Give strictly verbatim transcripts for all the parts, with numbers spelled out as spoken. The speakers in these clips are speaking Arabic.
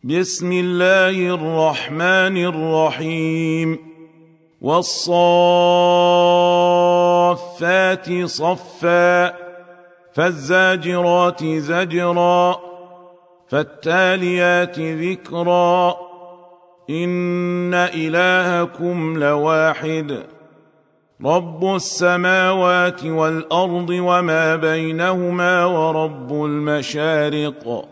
بسم الله الرحمن الرحيم والصافات صفا فالزاجرات زجرا فالتاليات ذكرا إن إلهكم لواحد رب السماوات والأرض وما بينهما ورب المشارق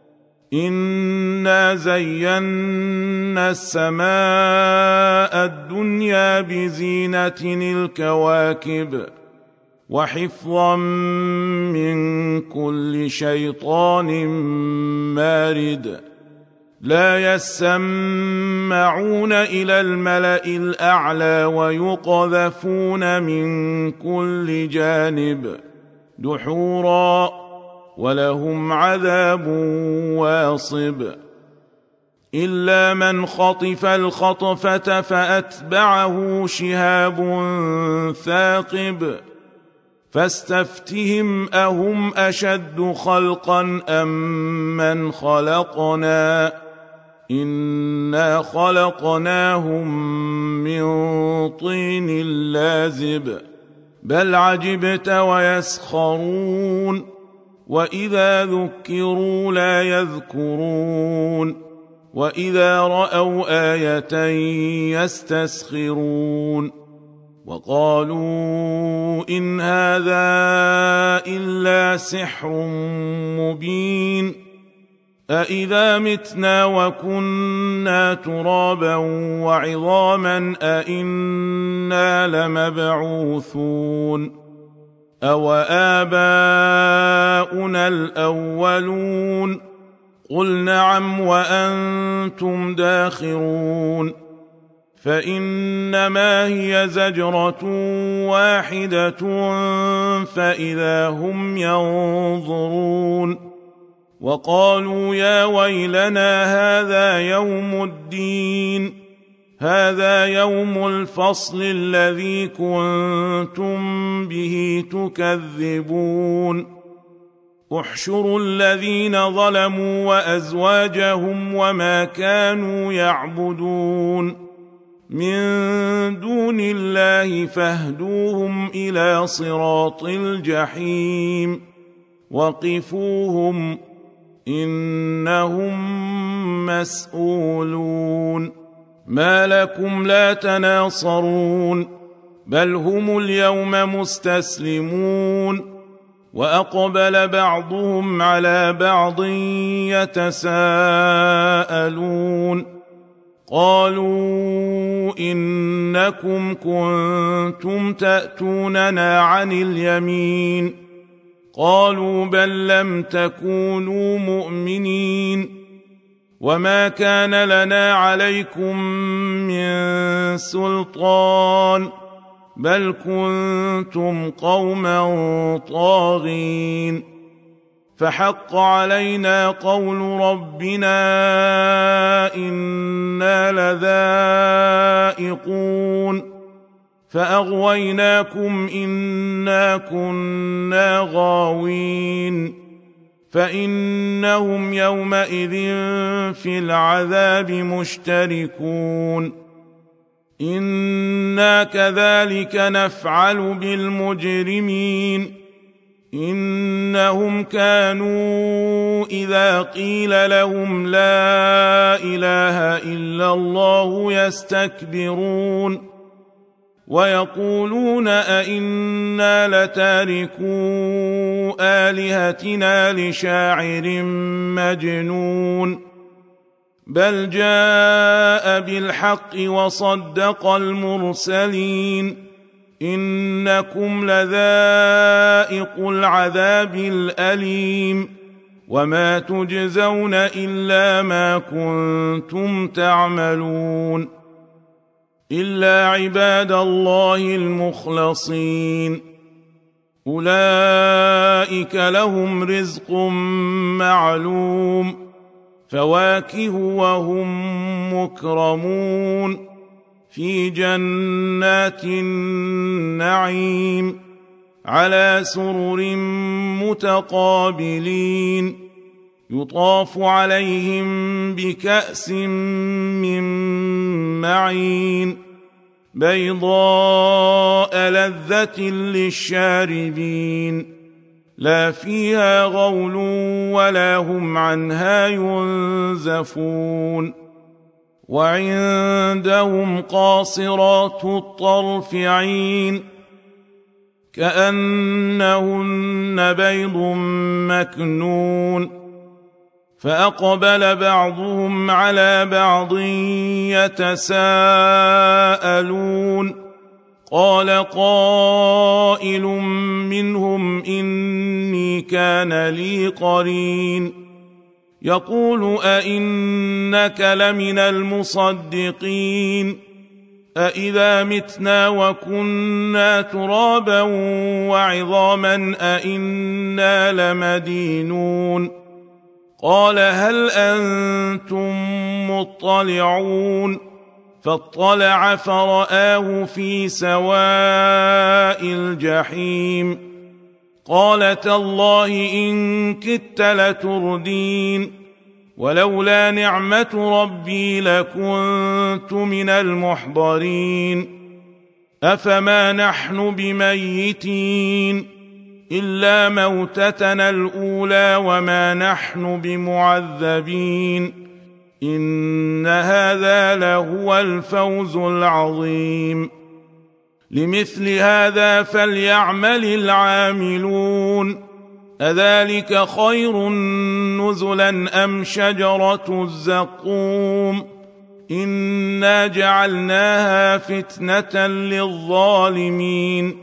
إنا زينا السماء الدنيا بزينة الكواكب وحفظا من كل شيطان مارد لا يسمعون إلى الملأ الأعلى ويقذفون من كل جانب دحورا ولهم عذاب واصب إلا من خطف الخطفة فأتبعه شهاب ثاقب فاستفتهم أهم أشد خلقا أم من خلقنا إنا خلقناهم من طين لازب بل عجبت ويسخرون وإذا ذكروا لا يذكرون وإذا رأوا آية يستسخرون وقالوا إن هذا إلا سحر مبين أإذا متنا وكنا ترابا وعظاما أإنا لمبعوثون أو آباؤنا الأولون قل نعم وأنتم داخرون فإنما هي زجرة واحدة فإذا هم ينظرون وقالوا يا ويلنا هذا يوم الدين هذا يوم الفصل الذي كنتم به تكذبون احشروا الذين ظلموا وأزواجهم وما كانوا يعبدون من دون الله فاهدوهم إلى صراط الجحيم وقفوهم إنهم مسؤولون ما لكم لا تناصرون بل هم اليوم مستسلمون وأقبل بعضهم على بعض يتساءلون قالوا إنكم كنتم تأتوننا عن اليمين قالوا بل لم تكونوا مؤمنين وما كان لنا عليكم من سلطان بل كنتم قوما طاغين فحق علينا قول ربنا إنا لذائقون فأغويناكم إنا كنا غاوين فإنهم يومئذ في العذاب مشتركون إنا كذلك نفعل بالمجرمين إنهم كانوا إذا قيل لهم لا إله إلا الله يستكبرون ويقولون أئنا لتاركو آلهتنا لشاعر مجنون بل جاء بالحق وصدق المرسلين إنكم لذائق العذاب الأليم وما تجزون إلا ما كنتم تعملون إلا عباد الله المخلصين أولئك لهم رزق معلوم فواكه وهم مكرمون في جنات النعيم على سرر متقابلين يطاف عليهم بكأس من معين بيضاء لذة للشاربين لا فيها غول ولا هم عنها ينزفون وعندهم قاصرات الطرف عين كأنهن بيض مكنون فأقبل بعضهم على بعض يتساءلون قال قائل منهم إني كان لي قرين يقول أئنك لمن المصدقين أإذا متنا وكنا ترابا وعظاما أئنا لمدينون قال هل أنتم مطلعون فاطلع فرآه في سواء الجحيم قال تالله إن كدت لتردين ولولا نعمة ربي لكنت من المحضرين أفما نحن بميتين إلا موتتنا الأولى وما نحن بمعذبين إن هذا لهو الفوز العظيم لمثل هذا فليعمل العاملون أذلك خير نزلا أم شجرة الزقوم إنا جعلناها فتنة للظالمين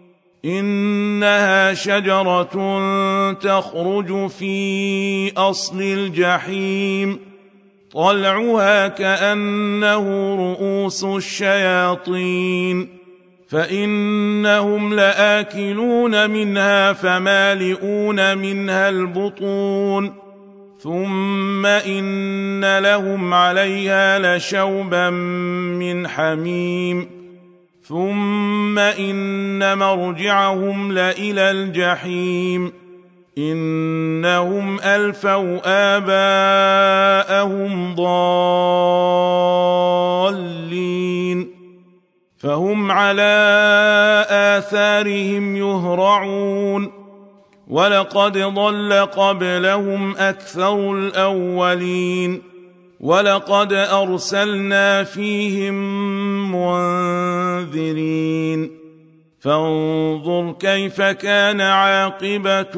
إنها شجرة تخرج في أصل الجحيم طلعها كأنه رؤوس الشياطين فإنهم لآكلون منها فمالئون منها البطون ثم إن لهم عليها لشوبا من حميم ثم إن مرجعهم لإلى الجحيم إنهم ألفوا آباءهم ضالين فهم على آثارهم يهرعون ولقد ضل قبلهم أكثر الأولين ولقد أرسلنا فيهم منذرين فانظر كيف كان عاقبة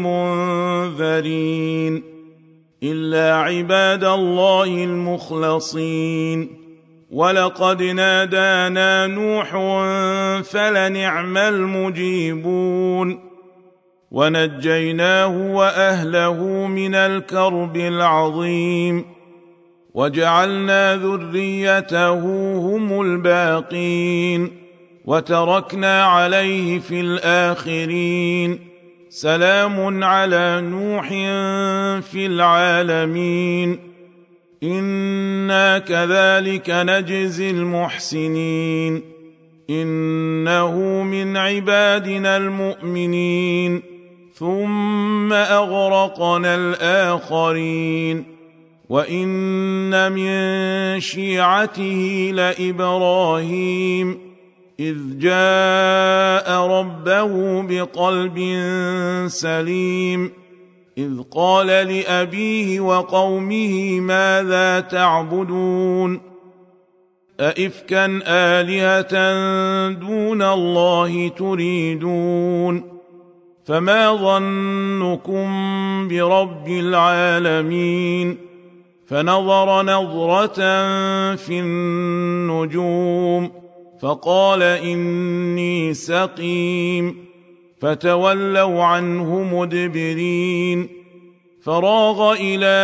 المنذرين إلا عباد الله المخلصين ولقد نادانا نوح فلنعم المجيبون ونجيناه وأهله من الكرب العظيم وجعلنا ذريته هم الباقين وتركنا عليه في الآخرين سلام على نوح في العالمين إنا كذلك نجزي المحسنين إنه من عبادنا المؤمنين ثم أغرقنا الآخرين وإن من شيعته لإبراهيم إذ جاء ربه بقلب سليم إذ قال لأبيه وقومه ماذا تعبدون أئفكا آلهة دون الله تريدون فما ظنكم برب العالمين فنظر نظرة في النجوم فقال إني سقيم فتولوا عنه مدبرين فراغ إلى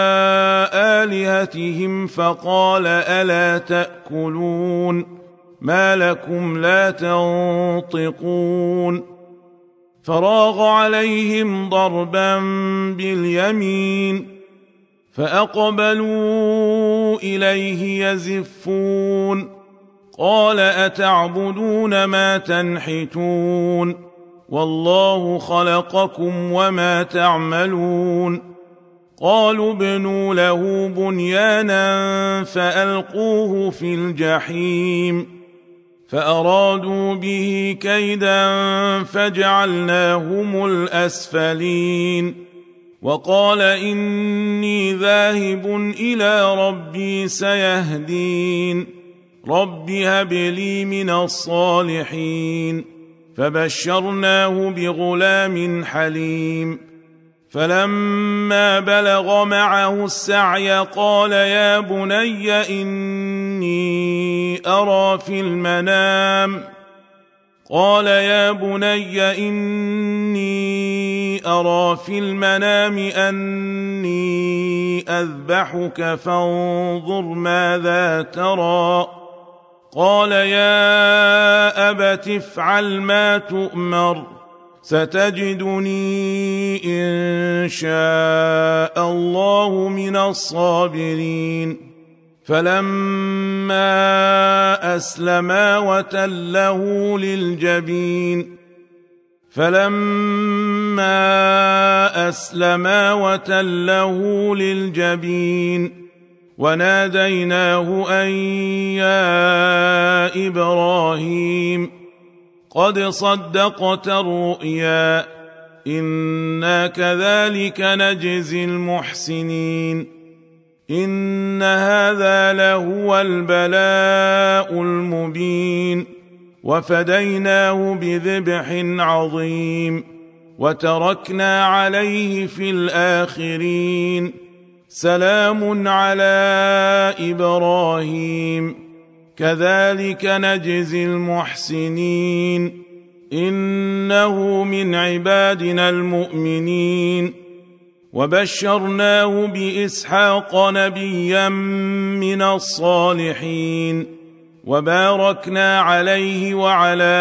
آلهتهم فقال ألا تأكلون ما لكم لا تنطقون فراغ عليهم ضربا باليمين فأقبلوا إليه يزفون قال أتعبدون ما تنحتون والله خلقكم وما تعملون قالوا ابنوا له بنيانا فألقوه في الجحيم فأرادوا به كيدا فجعلناهم الأسفلين وقال إني ذاهب إلى ربي سيهدين رب هب لي من الصالحين فبشرناه بغلام حليم فلما بلغ معه السعي قال يا بني إني أرى في المنام قال يا بني إني أرى في المنام أني أذبحك فانظر ماذا ترى قال يا أبت افعل ما تؤمر ستجدني إن شاء الله من الصابرين فلما أسلما وتله للجبين فلما أسلما وتله للجبين وناديناه أن يا إبراهيم قد صدقت الرؤيا إنا كذلك نجزي المحسنين إن هذا لهو البلاء المبين وفديناه بذبح عظيم وتركنا عليه في الآخرين سلام على إبراهيم كذلك نجزي المحسنين إنه من عبادنا المؤمنين وبشرناه بإسحاق نبيا من الصالحين وباركنا عليه وعلى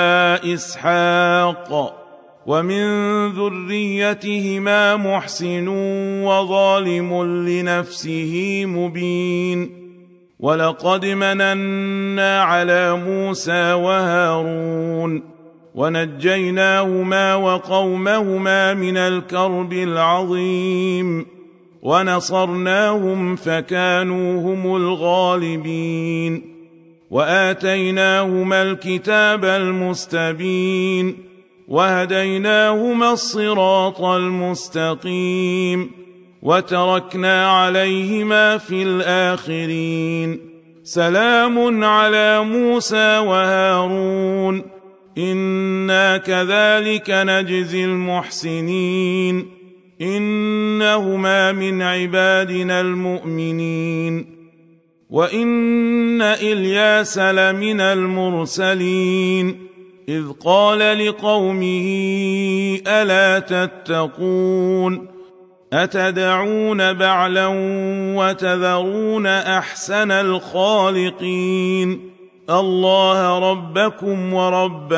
إسحاق ومن ذريتهما محسن وظالم لنفسه مبين ولقد مننا على موسى وهارون ونجيناهما وقومهما من الكرب العظيم ونصرناهم فكانوا هم الغالبين وآتيناهما الكتاب المستبين وهديناهما الصراط المستقيم وتركنا عليهما في الآخرين سلام على موسى وهارون إنا كذلك نجزي المحسنين إنهما من عبادنا المؤمنين وإن إلياس لمن المرسلين إذ قال لقومه ألا تتقون أتدعون بعلا وتذرون أحسن الخالقين الله ربكم ورب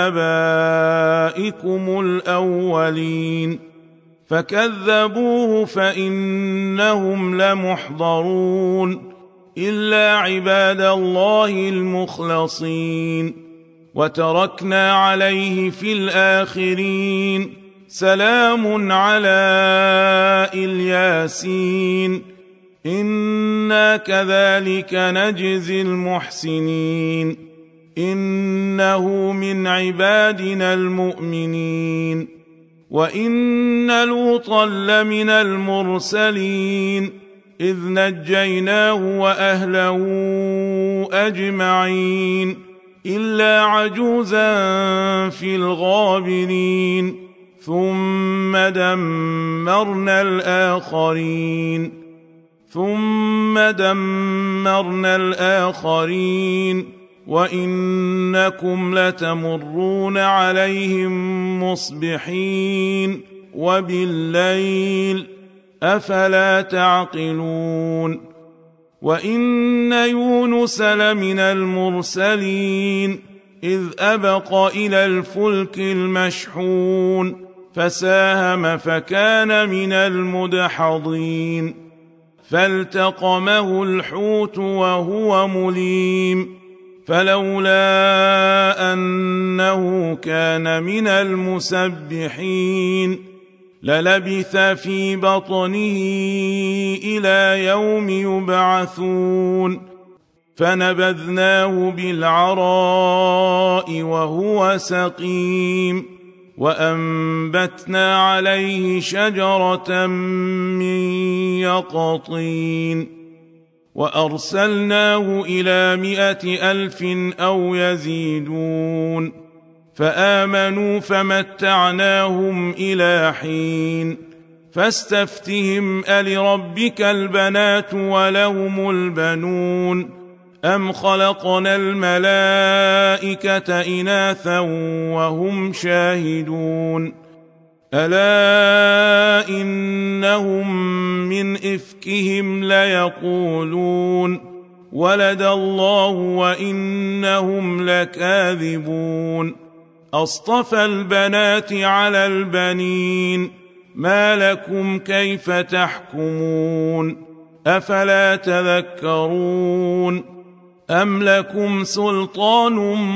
آبائكم الأولين فكذبوه فإنهم لمحضرون إلا عباد الله المخلصين وتركنا عليه في الآخرين سلام على الياسين إنا كذلك نجزي المحسنين إنه من عبادنا المؤمنين وإن لوطا لمن المرسلين إذ نجيناه وأهله أجمعين إلا عجوزا في الغابرين ثم دمرنا الآخرين ثم دمرنا الآخرين وإنكم لتمرون عليهم مصبحين وبالليل أفلا تعقلون وإن يونس لمن المرسلين إذ أبق إلى الفلك المشحون فساهم فكان من المدحضين فالتقمه الحوت وهو مليم فلولا أنه كان من المسبحين للبث في بطنه إلى يوم يبعثون فنبذناه بالعراء وهو سقيم وأنبتنا عليه شجرة من يقطين وأرسلناه إلى مائة ألف أو يزيدون فآمنوا فمتعناهم إلى حين فاستفتهم ألربك البنات ولهم البنون أم خلقنا الملائكة إناثا وهم شاهدون ألا إنهم من إفكهم ليقولون ولد الله وإنهم لكاذبون أصطفى البنات على البنين ما لكم كيف تحكمون أفلا تذكرون أم لكم سلطان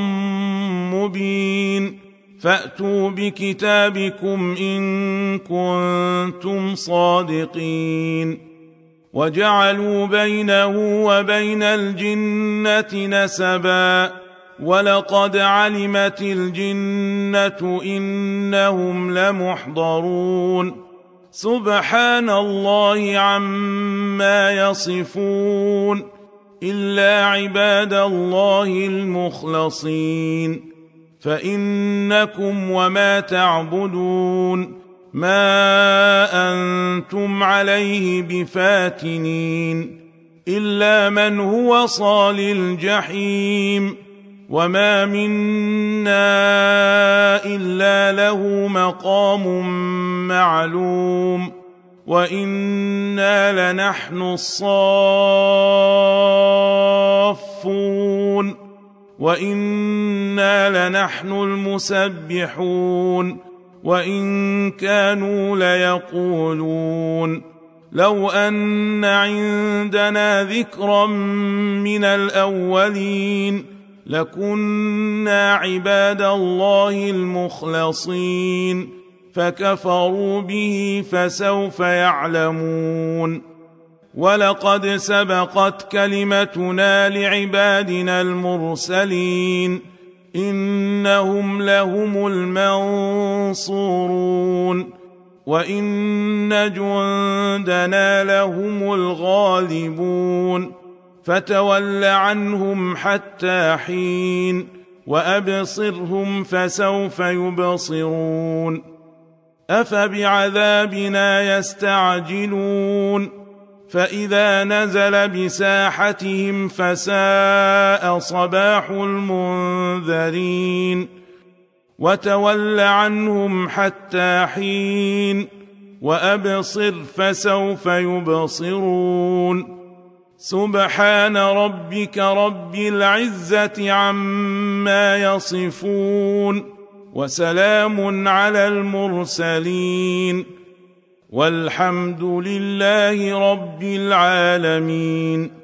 مبين فأتوا بكتابكم إن كنتم صادقين وجعلوا بينه وبين الجنة نسبا ولقد علمت الجنة إنهم لمحضرون سبحان الله عما يصفون إلا عباد الله المخلصين فإنكم وما تعبدون ما أنتم عليه بفاتنين إلا من هو صال الجحيم وما منا إلا له مقام معلوم وإنا لنحن الصافون وإنا لنحن المسبحون وإن كانوا ليقولون لو أن عندنا ذكرا من الأولين لكنا عباد الله المخلصين فكفروا به فسوف يعلمون ولقد سبقت كلمتنا لعبادنا المرسلين إنهم لهم المنصورون وإن جندنا لهم الغالبون فتول عنهم حتى حين وأبصرهم فسوف يبصرون أفبعذابنا يستعجلون فإذا نزل بساحتهم فساء صباح المنذرين وتول عنهم حتى حين وأبصر فسوف يبصرون سبحان ربك رب العزة عما يصفون وسلام على المرسلين والحمد لله رب العالمين.